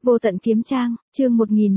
Vô tận kiếm trang, chương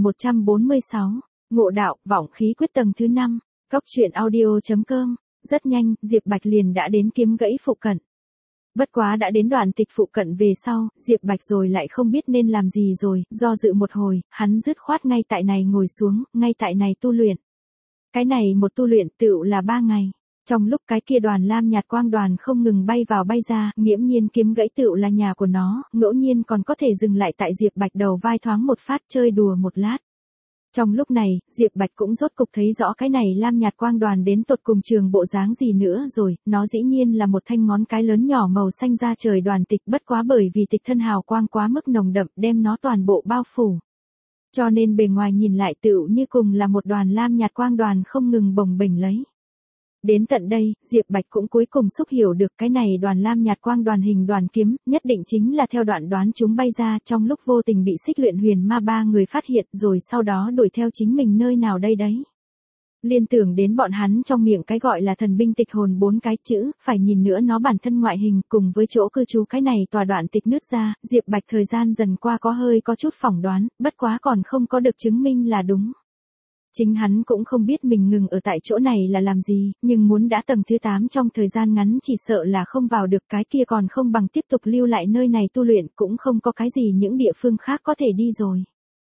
1146, ngộ đạo, vọng khí quyết tầng thứ 5, Cóc truyện audio.com, rất nhanh, Diệp Bạch liền đã đến kiếm gãy phụ cận. Bất quá đã đến đoạn tịch phụ cận về sau, Diệp Bạch rồi lại không biết nên làm gì rồi, do dự một hồi, hắn dứt khoát ngay tại này ngồi xuống, ngay tại này tu luyện. Cái này một tu luyện tựu là 3 ngày. Trong lúc cái kia đoàn lam nhạt quang đoàn không ngừng bay vào bay ra, nghiễm nhiên kiếm gãy tựu là nhà của nó, ngẫu nhiên còn có thể dừng lại tại Diệp Bạch đầu vai thoáng một phát chơi đùa một lát. Trong lúc này, Diệp Bạch cũng rốt cục thấy rõ cái này lam nhạt quang đoàn đến tột cùng trường bộ dáng gì nữa rồi, nó dĩ nhiên là một thanh ngón cái lớn nhỏ màu xanh da trời đoàn tịch, bất quá bởi vì tịch thân hào quang quá mức nồng đậm đem nó toàn bộ bao phủ. Cho nên bề ngoài nhìn lại tựu như cùng là một đoàn lam nhạt quang đoàn không ngừng bồng bềnh lấy. Đến tận đây, Diệp Bạch cũng cuối cùng xúc hiểu được cái này đoàn lam nhạt quang đoàn hình đoàn kiếm, nhất định chính là theo đoạn đoán chúng bay ra trong lúc vô tình bị xích luyện huyền ma 3 người phát hiện rồi sau đó đuổi theo chính mình nơi nào đây đấy. Liên tưởng đến bọn hắn trong miệng cái gọi là thần binh tịch hồn 4 cái chữ, phải nhìn nữa nó bản thân ngoại hình cùng với chỗ cư trú cái này tòa đoạn tịch nứt ra, Diệp Bạch thời gian dần qua có chút phỏng đoán, bất quá còn không có được chứng minh là đúng. Chính hắn cũng không biết mình ngừng ở tại chỗ này là làm gì, nhưng muốn đã tầng thứ 8 trong thời gian ngắn chỉ sợ là không vào được, cái kia còn không bằng tiếp tục lưu lại nơi này tu luyện, cũng không có cái gì những địa phương khác có thể đi rồi.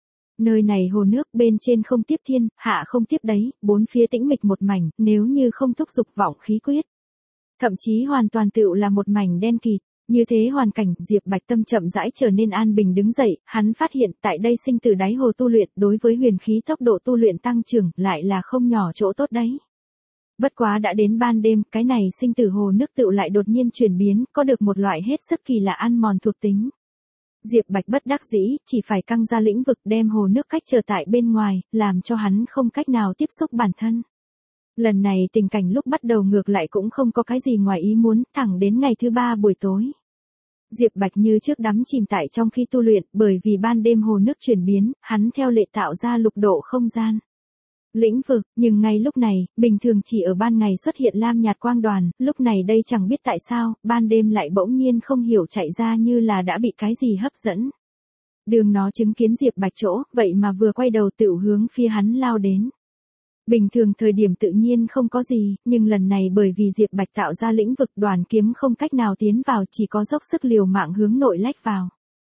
Nơi này hồ nước bên trên không tiếp thiên, hạ không tiếp đấy, bốn phía tĩnh mịch một mảnh, nếu như không thúc dục vọng khí quyết. Thậm chí hoàn toàn tựu là một mảnh đen kịt. Như thế hoàn cảnh, Diệp Bạch tâm chậm rãi trở nên an bình đứng dậy, hắn phát hiện tại đây sinh tử đáy hồ tu luyện đối với huyền khí tốc độ tu luyện tăng trưởng lại là không nhỏ chỗ tốt đấy. Bất quá đã đến ban đêm, cái này sinh tử hồ nước tựu lại đột nhiên chuyển biến, có được một loại hết sức kỳ lạ ăn mòn thuộc tính. Diệp Bạch bất đắc dĩ, chỉ phải căng ra lĩnh vực đem hồ nước cách trở tại bên ngoài, làm cho hắn không cách nào tiếp xúc bản thân. Lần này tình cảnh lúc bắt đầu ngược lại cũng không có cái gì ngoài ý muốn, thẳng đến ngày thứ 3 buổi tối. Diệp Bạch như trước đắm chìm tại trong khi tu luyện, bởi vì ban đêm hồ nước chuyển biến, hắn theo lệ tạo ra lục độ không gian. Lĩnh vực, nhưng ngay lúc này, bình thường chỉ ở ban ngày xuất hiện lam nhạt quang đoàn, lúc này đây chẳng biết tại sao, ban đêm lại bỗng nhiên không hiểu chạy ra như là đã bị cái gì hấp dẫn. Đường nó chứng kiến Diệp Bạch chỗ, vậy mà vừa quay đầu tựu hướng phía hắn lao đến. Bình thường thời điểm tự nhiên không có gì, nhưng lần này bởi vì Diệp Bạch tạo ra lĩnh vực đoàn kiếm không cách nào tiến vào, chỉ có dốc sức liều mạng hướng nội lách vào.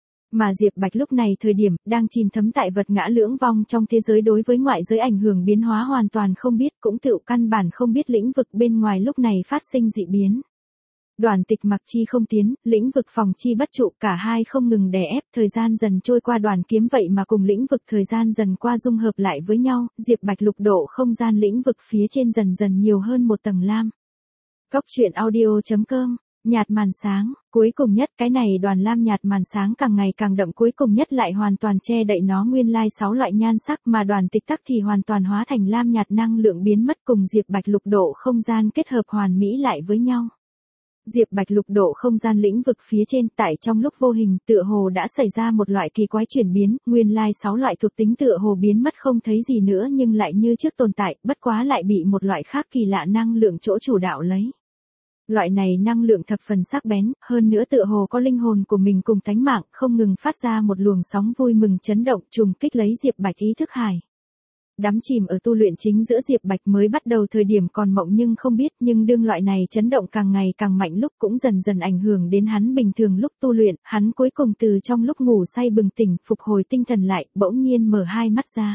Mà Diệp Bạch lúc này thời điểm, đang chìm thấm tại vật ngã lưỡng vong trong thế giới đối với ngoại giới ảnh hưởng biến hóa hoàn toàn không biết, cũng tựu căn bản không biết lĩnh vực bên ngoài lúc này phát sinh dị biến. Đoàn tịch mặc chi không tiến, lĩnh vực phòng chi bất trụ, cả hai không ngừng đè ép, thời gian dần trôi qua đoàn kiếm vậy mà cùng lĩnh vực thời gian dần qua dung hợp lại với nhau, Diệp Bạch lục độ không gian lĩnh vực phía trên dần dần nhiều hơn một tầng lam. Cóc truyện audio.com, nhạt màn sáng, cuối cùng nhất cái này đoàn lam nhạt màn sáng càng ngày càng đậm, cuối cùng nhất lại hoàn toàn che đậy nó nguyên lai 6 loại nhan sắc, mà đoàn tịch tắc thì hoàn toàn hóa thành lam nhạt năng lượng biến mất, cùng Diệp Bạch lục độ không gian kết hợp hoàn mỹ lại với nhau. Diệp Bạch lục độ không gian lĩnh vực phía trên, tại trong lúc vô hình tựa hồ đã xảy ra một loại kỳ quái chuyển biến, nguyên lai 6 loại thuộc tính tựa hồ biến mất không thấy gì nữa nhưng lại như trước tồn tại, bất quá lại bị một loại khác kỳ lạ năng lượng chỗ chủ đạo lấy. Loại này năng lượng thập phần sắc bén, hơn nữa tựa hồ có linh hồn của mình cùng tánh mạng, không ngừng phát ra một luồng sóng vui mừng chấn động trùng kích lấy Diệp Bạch ý thức hải. Đắm chìm ở tu luyện chính giữa Diệp Bạch mới bắt đầu thời điểm còn mộng nhưng không biết, nhưng đương loại này chấn động càng ngày càng mạnh lúc cũng dần dần ảnh hưởng đến hắn bình thường lúc tu luyện, hắn cuối cùng từ trong lúc ngủ say bừng tỉnh, phục hồi tinh thần lại, bỗng nhiên mở hai mắt ra.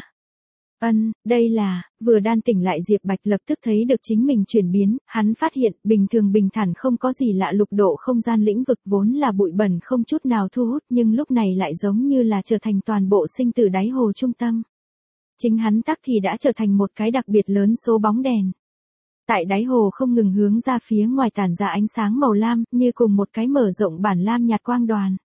Đây là, vừa đan tỉnh lại Diệp Bạch lập tức thấy được chính mình chuyển biến, hắn phát hiện, bình thường bình thản không có gì lạ lục độ không gian lĩnh vực vốn là bụi bẩn không chút nào thu hút nhưng lúc này lại giống như là trở thành toàn bộ sinh tử đáy hồ trung tâm. Chính hắn tắc thì đã trở thành một cái đặc biệt lớn số bóng đèn. Tại đáy hồ không ngừng hướng ra phía ngoài tản ra ánh sáng màu lam, như cùng một cái mở rộng bản lam nhạt quang đoàn.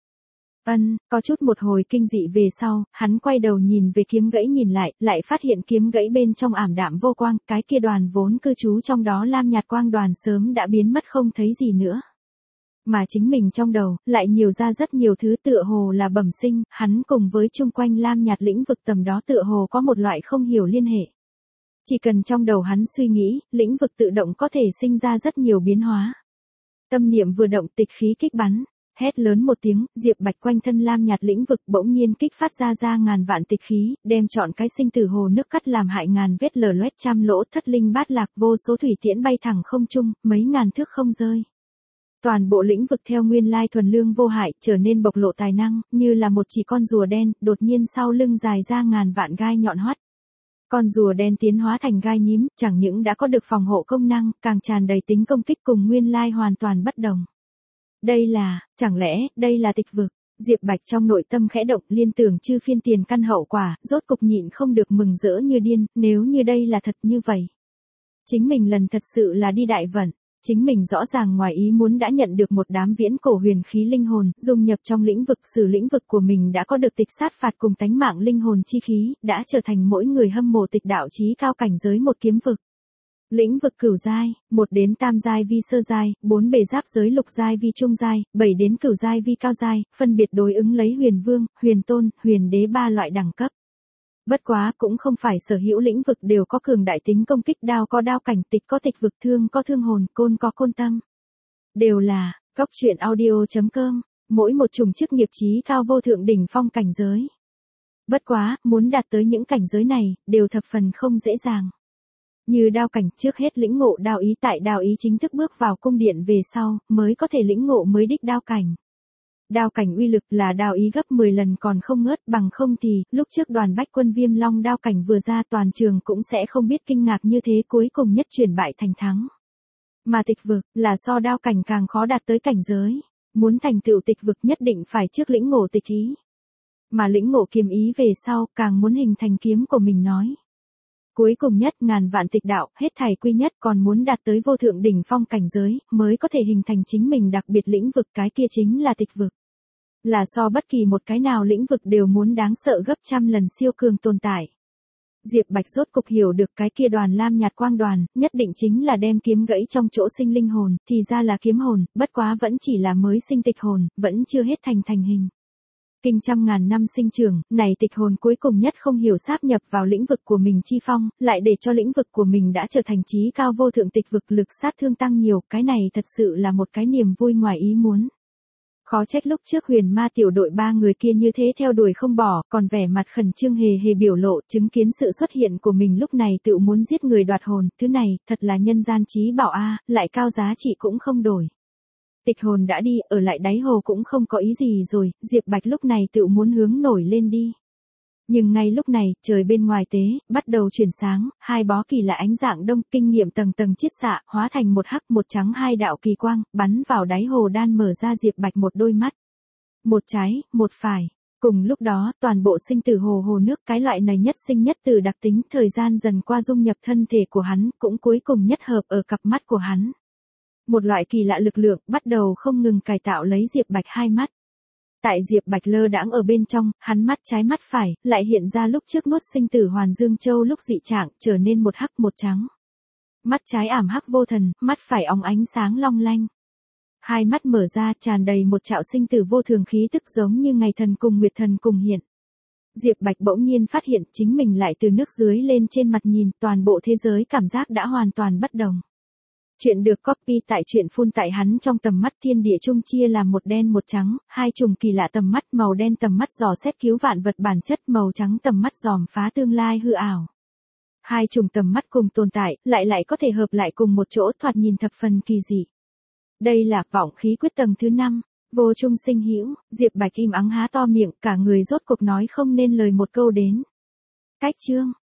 Có chút một hồi kinh dị về sau, hắn quay đầu nhìn về kiếm gãy nhìn lại phát hiện kiếm gãy bên trong ảm đạm vô quang, cái kia đoàn vốn cư trú trong đó lam nhạt quang đoàn sớm đã biến mất không thấy gì nữa. Mà chính mình trong đầu, lại nhiều ra rất nhiều thứ tựa hồ là bẩm sinh, hắn cùng với chung quanh lam nhạt lĩnh vực tầm đó tựa hồ có một loại không hiểu liên hệ. Chỉ cần trong đầu hắn suy nghĩ, lĩnh vực tự động có thể sinh ra rất nhiều biến hóa. Tâm niệm vừa động tịch khí kích bắn, Hét lớn một tiếng, Diệp Bạch quanh thân lam nhạt lĩnh vực bỗng nhiên kích phát ra ngàn vạn tịch khí, đem trọn cái sinh tử hồ nước cắt làm hại ngàn vết lở loét trăm lỗ, thất linh bát lạc, vô số thủy tiễn bay thẳng không trung, mấy ngàn thước không rơi. Toàn bộ lĩnh vực theo nguyên lai thuần lương vô hại, trở nên bộc lộ tài năng, như là một chỉ con rùa đen, đột nhiên sau lưng dài ra ngàn vạn gai nhọn hoắt. Con rùa đen tiến hóa thành gai nhím, chẳng những đã có được phòng hộ công năng, càng tràn đầy tính công kích cùng nguyên lai hoàn toàn bất đồng. Chẳng lẽ, đây là tịch vực? Diệp Bạch trong nội tâm khẽ động, liên tưởng chư phiên tiền căn hậu quả, rốt cục nhịn không được mừng rỡ như điên, nếu như đây là thật như vậy. Chính mình lần thật sự là đi đại vận. Chính mình rõ ràng ngoài ý muốn đã nhận được một đám viễn cổ huyền khí linh hồn, dung nhập trong lĩnh vực, sử lĩnh vực của mình đã có được tịch sát phạt cùng tánh mạng linh hồn chi khí, đã trở thành mỗi người hâm mộ tịch đạo chí cao cảnh giới một kiếm vực. Lĩnh vực cửu giai, 1 đến tam giai vi sơ giai, 4 bề giáp giới lục giai vi trung giai, 7 đến cửu giai vi cao giai, phân biệt đối ứng lấy huyền vương, huyền tôn, huyền đế 3 loại đẳng cấp. Bất quá cũng không phải sở hữu lĩnh vực đều có cường đại tính công kích, đao có đao cảnh, tịch có tịch vực, thương có thương hồn, côn có côn tâm. Đều là, Cóc Truyện Audio.com, mỗi một chủng chức nghiệp chí cao vô thượng đỉnh phong cảnh giới. Bất quá, muốn đạt tới những cảnh giới này, đều thập phần không dễ dàng. Như đao cảnh, trước hết lĩnh ngộ đao ý, tại đao ý chính thức bước vào cung điện về sau, mới có thể lĩnh ngộ mới đích đao cảnh. Đao cảnh uy lực là đao ý gấp 10 lần còn không ngớt, bằng không thì, lúc trước đoàn bách quân Viêm Long đao cảnh vừa ra toàn trường cũng sẽ không biết kinh ngạc như thế, cuối cùng nhất chuyển bại thành thắng. Mà tịch vực, là so đao cảnh càng khó đạt tới cảnh giới. Muốn thành tựu tịch vực nhất định phải trước lĩnh ngộ tịch ý. Mà lĩnh ngộ kiếm ý về sau, càng muốn hình thành kiếm của mình nói. Cuối cùng nhất, ngàn vạn tịch đạo, hết thảy quy nhất, còn muốn đạt tới vô thượng đỉnh phong cảnh giới, mới có thể hình thành chính mình đặc biệt lĩnh vực, cái kia chính là tịch vực. Là so bất kỳ một cái nào lĩnh vực đều muốn đáng sợ gấp trăm lần siêu cường tồn tại. Diệp Bạch rốt cục hiểu được cái kia đoàn lam nhạt quang đoàn, nhất định chính là đem kiếm gãy trong chỗ sinh linh hồn, thì ra là kiếm hồn, bất quá vẫn chỉ là mới sinh tịch hồn, vẫn chưa hết thành hình. Kinh trăm ngàn năm sinh trưởng, này tịch hồn cuối cùng nhất không hiểu sáp nhập vào lĩnh vực của mình chi phong, lại để cho lĩnh vực của mình đã trở thành chí cao vô thượng tịch vực, lực sát thương tăng nhiều, cái này thật sự là một cái niềm vui ngoài ý muốn. Khó trách lúc trước Huyền Ma tiểu đội 3 người kia như thế theo đuổi không bỏ, còn vẻ mặt khẩn trương hề biểu lộ, chứng kiến sự xuất hiện của mình lúc này tự muốn giết người đoạt hồn, thứ này, thật là nhân gian chí bảo a, lại cao giá trị cũng không đổi. Tịch hồn đã đi, ở lại đáy hồ cũng không có ý gì rồi, Diệp Bạch lúc này tự muốn hướng nổi lên đi. Nhưng ngay lúc này, trời bên ngoài tế, bắt đầu chuyển sáng, hai bó kỳ lạ ánh dạng đông, kinh nghiệm tầng tầng chiết xạ, hóa thành một hắc một trắng hai đạo kỳ quang, bắn vào đáy hồ đan, mở ra Diệp Bạch một đôi mắt. Một trái, một phải. Cùng lúc đó, toàn bộ sinh tử hồ nước, cái loại này nhất sinh nhất tử đặc tính, thời gian dần qua dung nhập thân thể của hắn, cũng cuối cùng nhất hợp ở cặp mắt của hắn. Một loại kỳ lạ lực lượng, bắt đầu không ngừng cải tạo lấy Diệp Bạch hai mắt. Tại Diệp Bạch lơ đãng ở bên trong, hắn mắt trái mắt phải, lại hiện ra lúc trước nuốt sinh tử Hoàn Dương Châu lúc dị trạng, trở nên một hắc một trắng. Mắt trái ảm hắc vô thần, mắt phải óng ánh sáng long lanh. Hai mắt mở ra, tràn đầy một trạo sinh tử vô thường khí tức, giống như ngày thần cùng nguyệt thần cùng hiện. Diệp Bạch bỗng nhiên phát hiện chính mình lại từ nước dưới lên trên mặt nhìn, toàn bộ thế giới cảm giác đã hoàn toàn bất đồng. Chuyện được copy tại truyện phun tại hắn trong tầm mắt, thiên địa chung chia làm một đen một trắng, hai trùng kỳ lạ tầm mắt, màu đen tầm mắt dò xét cứu vạn vật bản chất, màu trắng tầm mắt dòm phá tương lai hư ảo. Hai trùng tầm mắt cùng tồn tại, lại có thể hợp lại cùng một chỗ, thoạt nhìn thập phần kỳ dị. Đây là vọng khí quyết tầng thứ 5, vô trung sinh hữu. Diệp Bạch im ắng há to miệng, cả người rốt cục nói không nên lời một câu đến. Cách chương